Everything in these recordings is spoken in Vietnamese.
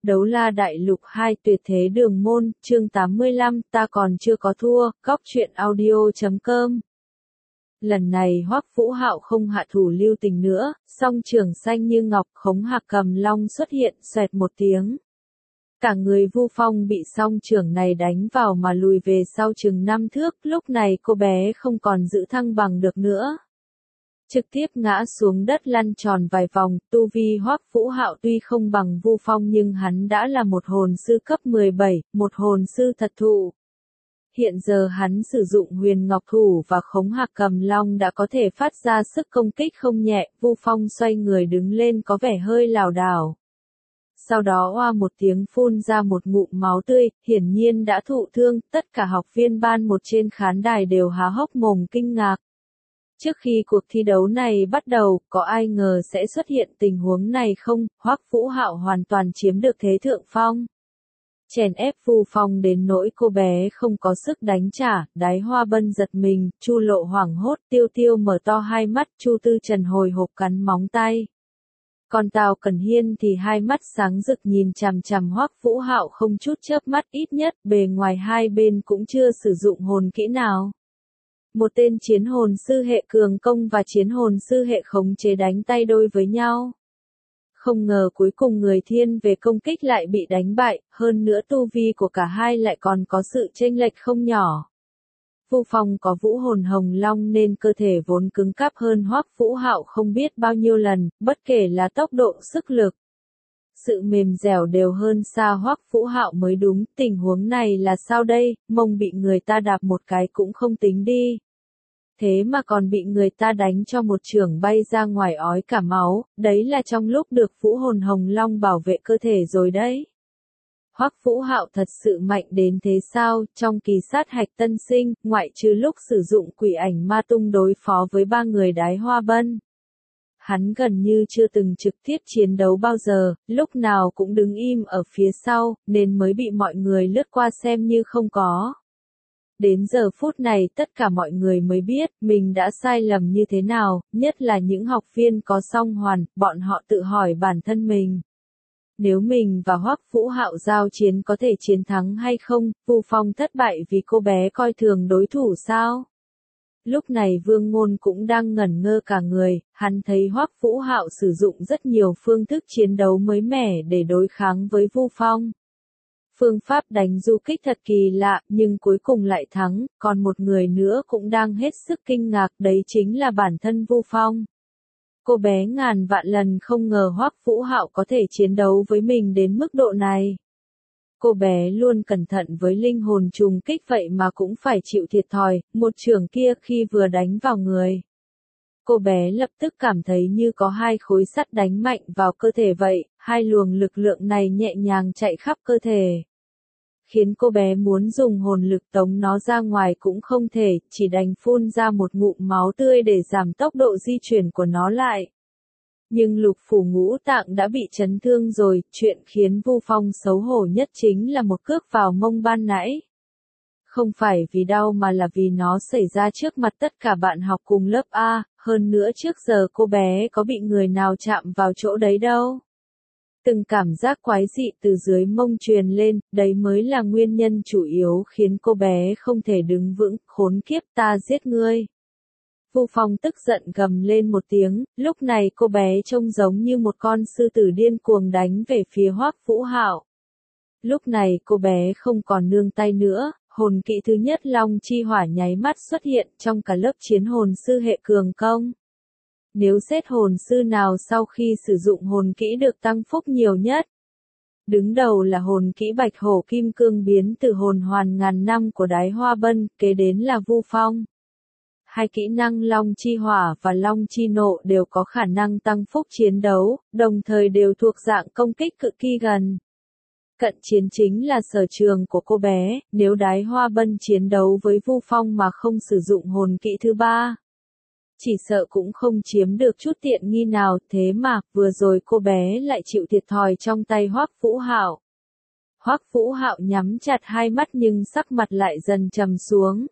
Đấu la đại lục 2 tuyệt thế đường môn, chương 85, ta còn chưa có thua, góc truyện audio.com. Lần này Hoắc Vũ Hạo không hạ thủ lưu tình nữa, song trường xanh như ngọc Khống Hạc Cầm Long xuất hiện, xoẹt một tiếng. Cả người Vu Phong bị song trường này đánh vào mà lùi về sau chừng 5 thước, lúc này cô bé không còn giữ thăng bằng được nữa. Trực tiếp ngã xuống đất lăn tròn vài vòng, tu vi Hoắc Vũ Hạo tuy không bằng Vu Phong nhưng hắn đã là một hồn sư cấp 17, một hồn sư thật thụ. Hiện giờ hắn sử dụng Huyền Ngọc Thủ và Khống Hạc Cầm Long đã có thể phát ra sức công kích không nhẹ, Vu Phong xoay người đứng lên có vẻ hơi lảo đảo. Sau đó oa một tiếng phun ra một ngụm máu tươi, hiển nhiên đã thụ thương, tất cả học viên ban một trên khán đài đều há hốc mồm kinh ngạc. Trước khi cuộc thi đấu này bắt đầu, có ai ngờ sẽ xuất hiện tình huống này không? Hoắc Vũ Hạo hoàn toàn chiếm được thế thượng phong. Chèn ép Vu Phong đến nỗi cô bé không có sức đánh trả, Đái Hoa Bân giật mình, Chu Lộ hoảng hốt, Tiêu Tiêu mở to hai mắt, Chu Tư Trần hồi hộp cắn móng tay. Còn Tào Cẩn Hiên thì hai mắt sáng rực nhìn chằm chằm Hoắc Vũ Hạo không chút chớp mắt, ít nhất bề ngoài hai bên cũng chưa sử dụng hồn kỹ nào. Một tên chiến hồn sư hệ cường công và chiến hồn sư hệ khống chế đánh tay đôi với nhau. Không ngờ cuối cùng người thiên về công kích lại bị đánh bại, hơn nữa tu vi của cả hai lại còn có sự chênh lệch không nhỏ. Vu Phong có vũ hồn hồng long nên cơ thể vốn cứng cáp hơn Hoắc Vũ Hạo không biết bao nhiêu lần, bất kể là tốc độ, sức lực. Sự mềm dẻo đều hơn xa Hoắc Vũ Hạo mới đúng, tình huống này là sao đây, mông bị người ta đạp một cái cũng không tính đi. Thế mà còn bị người ta đánh cho một chưởng bay ra ngoài ói cả máu, đấy là trong lúc được vũ hồn hồng long bảo vệ cơ thể rồi đấy. Hoắc Vũ Hạo thật sự mạnh đến thế sao? Trong kỳ sát hạch tân sinh, ngoại trừ lúc sử dụng quỷ ảnh ma tung đối phó với ba người Đái Hoa Bân, hắn gần như chưa từng trực tiếp chiến đấu bao giờ, lúc nào cũng đứng im ở phía sau, nên mới bị mọi người lướt qua xem như không có. Đến giờ phút này tất cả mọi người mới biết mình đã sai lầm như thế nào, nhất là những học viên có song hoàn, bọn họ tự hỏi bản thân mình. Nếu mình và Hoắc Vũ Hạo giao chiến có thể chiến thắng hay không? Vu Phong thất bại vì cô bé coi thường đối thủ sao? Lúc này Vương Ngôn cũng đang ngẩn ngơ cả người, hắn thấy Hoắc Vũ Hạo sử dụng rất nhiều phương thức chiến đấu mới mẻ để đối kháng với Vu Phong. Phương pháp đánh du kích thật kỳ lạ, nhưng cuối cùng lại thắng, còn một người nữa cũng đang hết sức kinh ngạc, đấy chính là bản thân Vu Phong. Cô bé ngàn vạn lần không ngờ Hoắc Vũ Hạo có thể chiến đấu với mình đến mức độ này. Cô bé luôn cẩn thận với linh hồn trùng kích vậy mà cũng phải chịu thiệt thòi, một chưởng kia khi vừa đánh vào người. Cô bé lập tức cảm thấy như có hai khối sắt đánh mạnh vào cơ thể vậy, hai luồng lực lượng này nhẹ nhàng chạy khắp cơ thể. Khiến cô bé muốn dùng hồn lực tống nó ra ngoài cũng không thể, chỉ đành phun ra một ngụm máu tươi để giảm tốc độ di chuyển của nó lại. Nhưng lục phủ ngũ tạng đã bị chấn thương rồi, chuyện khiến Vu Phong xấu hổ nhất chính là một cước vào mông ban nãy. Không phải vì đau mà là vì nó xảy ra trước mặt tất cả bạn học cùng lớp A, hơn nữa trước giờ cô bé có bị người nào chạm vào chỗ đấy đâu. Từng cảm giác quái dị từ dưới mông truyền lên, đấy mới là nguyên nhân chủ yếu khiến cô bé không thể đứng vững, khốn kiếp ta giết ngươi. Vu Phong tức giận gầm lên một tiếng, lúc này cô bé trông giống như một con sư tử điên cuồng đánh về phía Hoắc Vũ Hạo. Lúc này cô bé không còn nương tay nữa, hồn kỹ thứ nhất Long Chi Hỏa nháy mắt xuất hiện trong cả lớp chiến hồn sư hệ cường công. Nếu xét hồn sư nào sau khi sử dụng hồn kỹ được tăng phúc nhiều nhất? Đứng đầu là hồn kỹ Bạch Hổ Kim Cương biến từ hồn hoàn ngàn năm của Đái Hoa Bân, kế đến là Vu Phong. Hai kỹ năng Long Chi Hỏa và Long Chi Nộ đều có khả năng tăng phúc chiến đấu, đồng thời đều thuộc dạng công kích cự kỳ gần. Cận chiến chính là sở trường của cô bé, nếu Đái Hoa Bân chiến đấu với Vu Phong mà không sử dụng hồn kỹ thứ ba, chỉ sợ cũng không chiếm được chút tiện nghi nào, thế mà, vừa rồi cô bé lại chịu thiệt thòi trong tay Hoắc Vũ Hạo. Hoắc Vũ Hạo nhắm chặt hai mắt nhưng sắc mặt lại dần trầm xuống.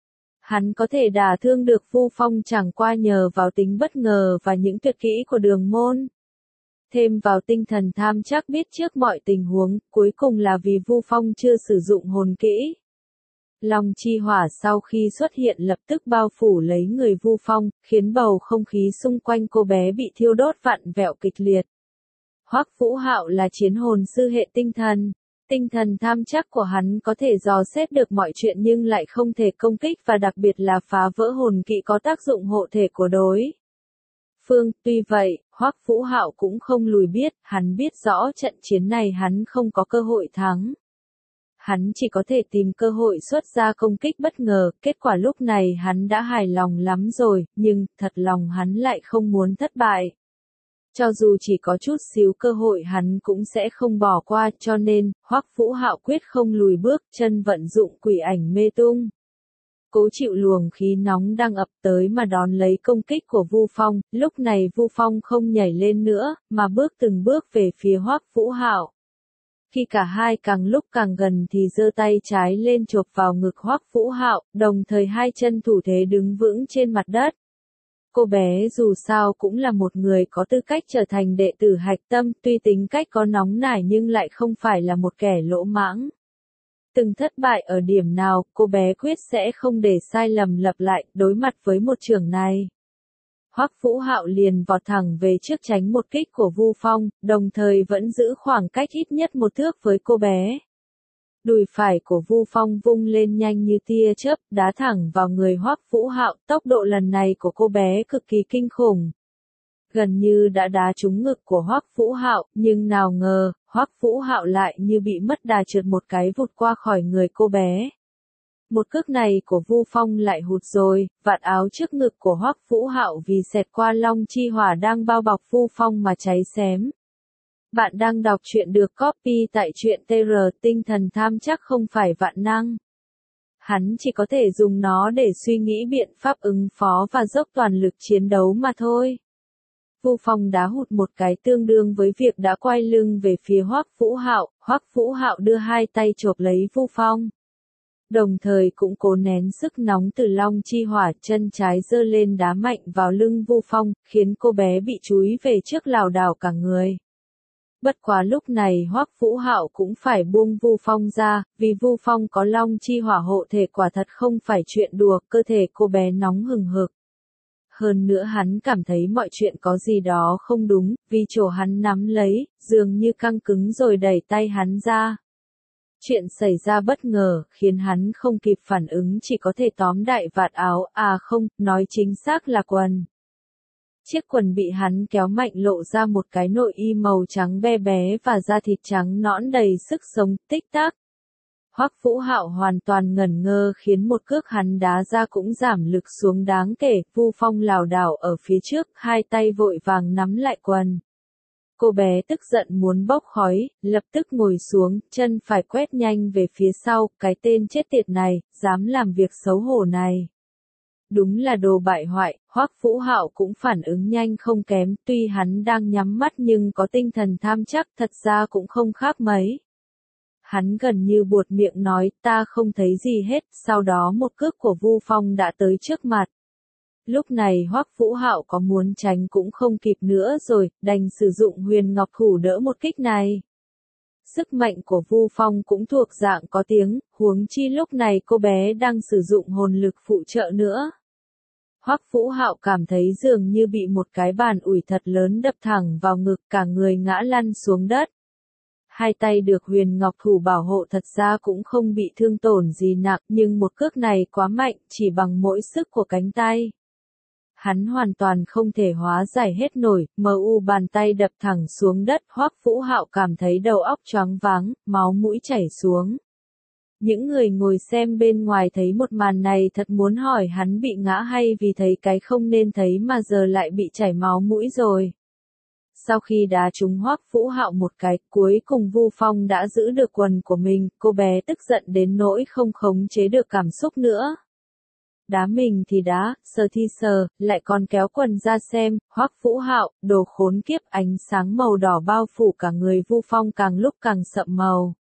Hắn có thể đả thương được Vu Phong chẳng qua nhờ vào tính bất ngờ và những tuyệt kỹ của đường môn. Thêm vào tinh thần tham chắc biết trước mọi tình huống, cuối cùng là vì Vu Phong chưa sử dụng hồn kỹ. Long chi hỏa sau khi xuất hiện lập tức bao phủ lấy người Vu Phong, khiến bầu không khí xung quanh cô bé bị thiêu đốt vặn vẹo kịch liệt. Hoắc Vũ Hạo là chiến hồn sư hệ tinh thần. Tinh thần tham chắc của hắn có thể dò xét được mọi chuyện nhưng lại không thể công kích và đặc biệt là phá vỡ hồn kỵ có tác dụng hộ thể của đối phương. Tuy vậy, Hoắc Vũ Hạo cũng không lùi biết, hắn biết rõ trận chiến này hắn không có cơ hội thắng. Hắn chỉ có thể tìm cơ hội xuất ra công kích bất ngờ, kết quả lúc này hắn đã hài lòng lắm rồi, nhưng thật lòng hắn lại không muốn thất bại. Cho dù chỉ có chút xíu cơ hội hắn cũng sẽ không bỏ qua, cho nên, Hoắc Vũ Hạo quyết không lùi bước, chân vận dụng quỷ ảnh mê tung. Cố chịu luồng khí nóng đang ập tới mà đón lấy công kích của Vu Phong, lúc này Vu Phong không nhảy lên nữa, mà bước từng bước về phía Hoắc Vũ Hạo. Khi cả hai càng lúc càng gần thì giơ tay trái lên chộp vào ngực Hoắc Vũ Hạo, đồng thời hai chân thủ thế đứng vững trên mặt đất. Cô bé dù sao cũng là một người có tư cách trở thành đệ tử hạch tâm, tuy tính cách có nóng nảy nhưng lại không phải là một kẻ lỗ mãng. Từng thất bại ở điểm nào, cô bé quyết sẽ không để sai lầm lặp lại, đối mặt với một chưởng này. Hoắc Vũ Hạo liền vọt thẳng về trước tránh một kích của Vu Phong, đồng thời vẫn giữ khoảng cách ít nhất một thước với cô bé. Đùi phải của Vu Phong vung lên nhanh như tia chớp, đá thẳng vào người Hoắc Vũ Hạo, tốc độ lần này của cô bé cực kỳ kinh khủng. Gần như đã đá trúng ngực của Hoắc Vũ Hạo, nhưng nào ngờ, Hoắc Vũ Hạo lại như bị mất đà trượt một cái vụt qua khỏi người cô bé. Một cước này của Vu Phong lại hụt rồi, vạt áo trước ngực của Hoắc Vũ Hạo vì xẹt qua long chi hỏa đang bao bọc Vu Phong mà cháy xém. Bạn đang đọc truyện được copy tại truyện TR, tinh thần tham chắc không phải vạn năng. Hắn chỉ có thể dùng nó để suy nghĩ biện pháp ứng phó và dốc toàn lực chiến đấu mà thôi. Vu Phong đá hụt một cái tương đương với việc đã quay lưng về phía Hoắc Vũ Hạo, Hoắc Vũ Hạo đưa hai tay chộp lấy Vu Phong. Đồng thời cũng cố nén sức nóng từ long chi hỏa, chân trái giơ lên đá mạnh vào lưng Vu Phong, khiến cô bé bị chúi về trước lảo đảo cả người. Bất quá lúc này Hoắc Vũ Hạo cũng phải buông Vu Phong ra, vì Vu Phong có long chi hỏa hộ thể quả thật không phải chuyện đùa, cơ thể cô bé nóng hừng hực. Hơn nữa hắn cảm thấy mọi chuyện có gì đó không đúng, vì chỗ hắn nắm lấy, dường như căng cứng rồi đẩy tay hắn ra. Chuyện xảy ra bất ngờ, khiến hắn không kịp phản ứng chỉ có thể tóm đại vạt áo, không, nói chính xác là quần. Chiếc quần bị hắn kéo mạnh lộ ra một cái nội y màu trắng be bé và da thịt trắng nõn đầy sức sống, tích tắc. Hoắc Vũ Hạo hoàn toàn ngẩn ngơ khiến một cước hắn đá ra cũng giảm lực xuống đáng kể, Vu Phong lảo đảo ở phía trước, hai tay vội vàng nắm lại quần. Cô bé tức giận muốn bốc khói, lập tức ngồi xuống, chân phải quét nhanh về phía sau, cái tên chết tiệt này, dám làm việc xấu hổ này. Đúng là đồ bại hoại, Hoắc Vũ Hạo cũng phản ứng nhanh không kém, tuy hắn đang nhắm mắt nhưng có tinh thần tham chắc thật ra cũng không khác mấy. Hắn gần như buột miệng nói, ta không thấy gì hết, sau đó một cước của Vu Phong đã tới trước mặt. Lúc này Hoắc Vũ Hạo có muốn tránh cũng không kịp nữa rồi, đành sử dụng huyền ngọc thủ đỡ một kích này. Sức mạnh của Vu Phong cũng thuộc dạng có tiếng, huống chi lúc này cô bé đang sử dụng hồn lực phụ trợ nữa. Hoắc Vũ Hạo cảm thấy dường như bị một cái bàn ủi thật lớn đập thẳng vào ngực, cả người ngã lăn xuống đất. Hai tay được huyền ngọc thủ bảo hộ thật ra cũng không bị thương tổn gì nặng, nhưng một cước này quá mạnh, chỉ bằng mỗi sức của cánh tay. Hắn hoàn toàn không thể hóa giải hết nổi, bàn tay đập thẳng xuống đất, Hoắc Vũ Hạo cảm thấy đầu óc choáng váng, máu mũi chảy xuống. Những người ngồi xem bên ngoài thấy một màn này thật muốn hỏi hắn bị ngã hay vì thấy cái không nên thấy mà giờ lại bị chảy máu mũi rồi. Sau khi đá trúng Hoắc Vũ Hạo một cái, cuối cùng Vu Phong đã giữ được quần của mình, cô bé tức giận đến nỗi không khống chế được cảm xúc nữa. Đá mình thì đá, sờ thì sờ, lại còn kéo quần ra xem, Hoắc Vũ Hạo, đồ khốn kiếp, ánh sáng màu đỏ bao phủ cả người Vu Phong càng lúc càng sậm màu.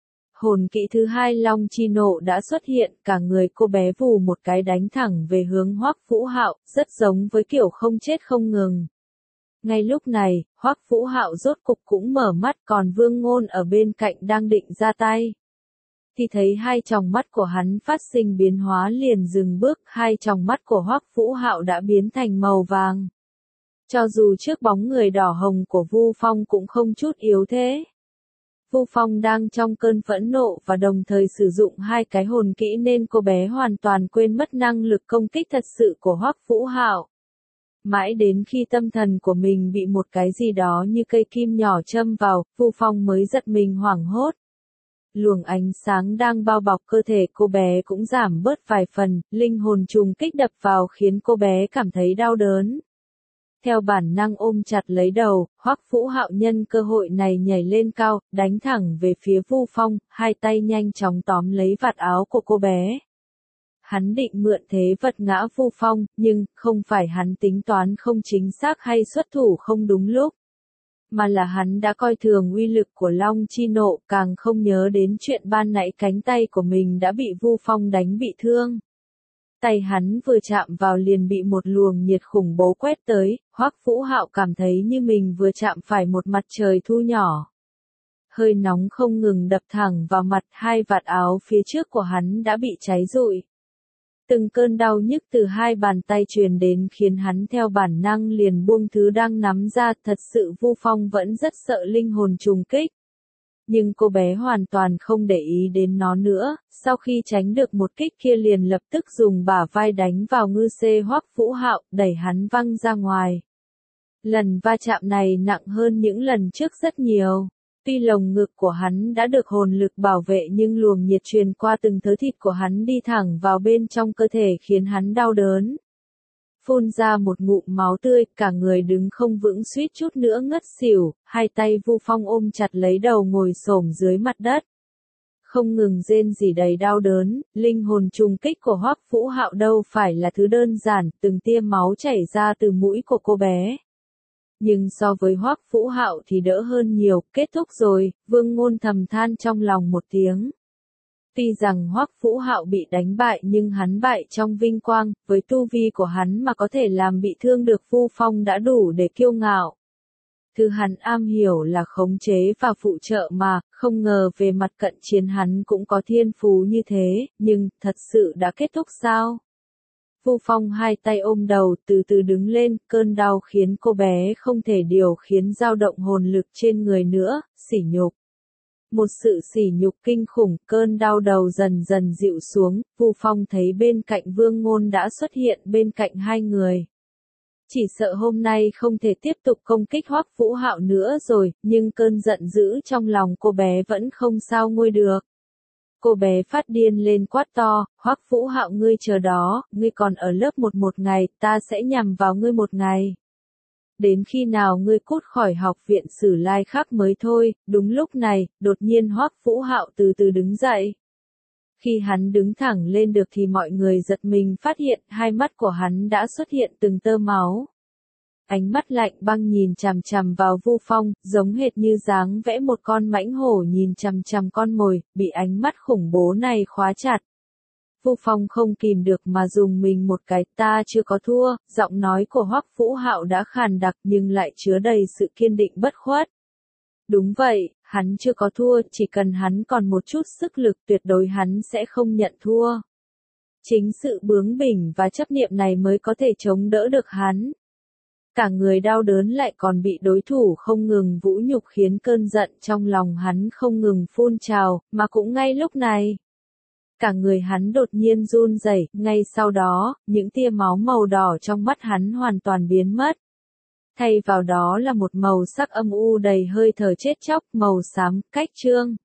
Hồn kỵ thứ hai long chi nộ đã xuất hiện, cả người cô bé vù một cái đánh thẳng về hướng Hoắc Vũ Hạo, rất giống với kiểu không chết không ngừng. Ngay lúc này, Hoắc Vũ Hạo rốt cục cũng mở mắt, còn Vương Ngôn ở bên cạnh đang định ra tay. Thì thấy hai tròng mắt của hắn phát sinh biến hóa liền dừng bước, hai tròng mắt của Hoắc Vũ Hạo đã biến thành màu vàng. Cho dù trước bóng người đỏ hồng của Vu Phong cũng không chút yếu thế. Vu Phong đang trong cơn phẫn nộ và đồng thời sử dụng hai cái hồn kỹ nên cô bé hoàn toàn quên mất năng lực công kích thật sự của Hoắc Vũ Hạo. Mãi đến khi tâm thần của mình bị một cái gì đó như cây kim nhỏ châm vào, Vu Phong mới giật mình hoảng hốt. Luồng ánh sáng đang bao bọc cơ thể cô bé cũng giảm bớt vài phần, linh hồn trùng kích đập vào khiến cô bé cảm thấy đau đớn. Theo bản năng ôm chặt lấy đầu, Hoắc Vũ Hạo nhân cơ hội này nhảy lên cao, đánh thẳng về phía Vu Phong, hai tay nhanh chóng tóm lấy vạt áo của cô bé. Hắn định mượn thế vật ngã Vu Phong, nhưng không phải hắn tính toán không chính xác hay xuất thủ không đúng lúc, mà là hắn đã coi thường uy lực của Long Chi Nộ, càng không nhớ đến chuyện ban nãy cánh tay của mình đã bị Vu Phong đánh bị thương. Tay hắn vừa chạm vào liền bị một luồng nhiệt khủng bố quét tới, Hoắc Vũ Hạo cảm thấy như mình vừa chạm phải một mặt trời thu nhỏ. Hơi nóng không ngừng đập thẳng vào mặt, hai vạt áo phía trước của hắn đã bị cháy rụi. Từng cơn đau nhức từ hai bàn tay truyền đến khiến hắn theo bản năng liền buông thứ đang nắm ra, thật sự Vu Phong vẫn rất sợ linh hồn trùng kích. Nhưng cô bé hoàn toàn không để ý đến nó nữa, sau khi tránh được một kích kia liền lập tức dùng bả vai đánh vào ngư xê Hoắc Vũ Hạo, đẩy hắn văng ra ngoài. Lần va chạm này nặng hơn những lần trước rất nhiều. Tuy lồng ngực của hắn đã được hồn lực bảo vệ nhưng luồng nhiệt truyền qua từng thớ thịt của hắn đi thẳng vào bên trong cơ thể khiến hắn đau đớn. Phun ra một ngụm máu tươi, cả người đứng không vững suýt chút nữa ngất xỉu, hai tay Vu Phong ôm chặt lấy đầu ngồi xổm dưới mặt đất. Không ngừng rên rỉ đầy đau đớn, linh hồn trùng kích của Hoắc Vũ Hạo đâu phải là thứ đơn giản, từng tia máu chảy ra từ mũi của cô bé. Nhưng so với Hoắc Vũ Hạo thì đỡ hơn nhiều, kết thúc rồi, Vương Ngôn thầm than trong lòng một tiếng. Tuy rằng Hoắc Vũ Hạo bị đánh bại nhưng hắn bại trong vinh quang, với tu vi của hắn mà có thể làm bị thương được Vu Phong đã đủ để kiêu ngạo. Thứ hắn am hiểu là khống chế và phụ trợ mà, không ngờ về mặt cận chiến hắn cũng có thiên phú như thế, nhưng thật sự đã kết thúc sao? Vu Phong hai tay ôm đầu từ từ đứng lên, cơn đau khiến cô bé không thể điều khiến dao động hồn lực trên người nữa, sỉ nhục. Một sự sỉ nhục kinh khủng, cơn đau đầu dần dần dịu xuống, Vu Phong thấy bên cạnh Vương Ngôn đã xuất hiện bên cạnh hai người. Chỉ sợ hôm nay không thể tiếp tục công kích Hoắc Vũ Hạo nữa rồi, nhưng cơn giận dữ trong lòng cô bé vẫn không sao nguôi được. Cô bé phát điên lên quát to, Hoắc Vũ Hạo ngươi chờ đó, ngươi còn ở lớp 1 ngày, ta sẽ nhằm vào ngươi 1 ngày. Đến khi nào ngươi cút khỏi học viện Sử Lai Khắc mới thôi. Đúng lúc này, đột nhiên Hoắc Vũ Hạo từ từ đứng dậy. Khi hắn đứng thẳng lên được thì mọi người giật mình phát hiện hai mắt của hắn đã xuất hiện từng tơ máu. Ánh mắt lạnh băng nhìn chằm chằm vào Vu Phong, giống hệt như dáng vẽ một con mãnh hổ nhìn chằm chằm con mồi, bị ánh mắt khủng bố này khóa chặt. Vu Phong không kìm được mà dùng mình một cái, ta chưa có thua, giọng nói của Hoắc Vũ Hạo đã khàn đặc nhưng lại chứa đầy sự kiên định bất khuất. Đúng vậy, hắn chưa có thua, chỉ cần hắn còn một chút sức lực tuyệt đối hắn sẽ không nhận thua. Chính sự bướng bỉnh và chấp niệm này mới có thể chống đỡ được hắn. Cả người đau đớn lại còn bị đối thủ không ngừng vũ nhục khiến cơn giận trong lòng hắn không ngừng phun trào, mà cũng ngay lúc này. Cả người hắn đột nhiên run rẩy, ngay sau đó, những tia máu màu đỏ trong mắt hắn hoàn toàn biến mất. Thay vào đó là một màu sắc âm u đầy hơi thở chết chóc, màu xám, cách trương.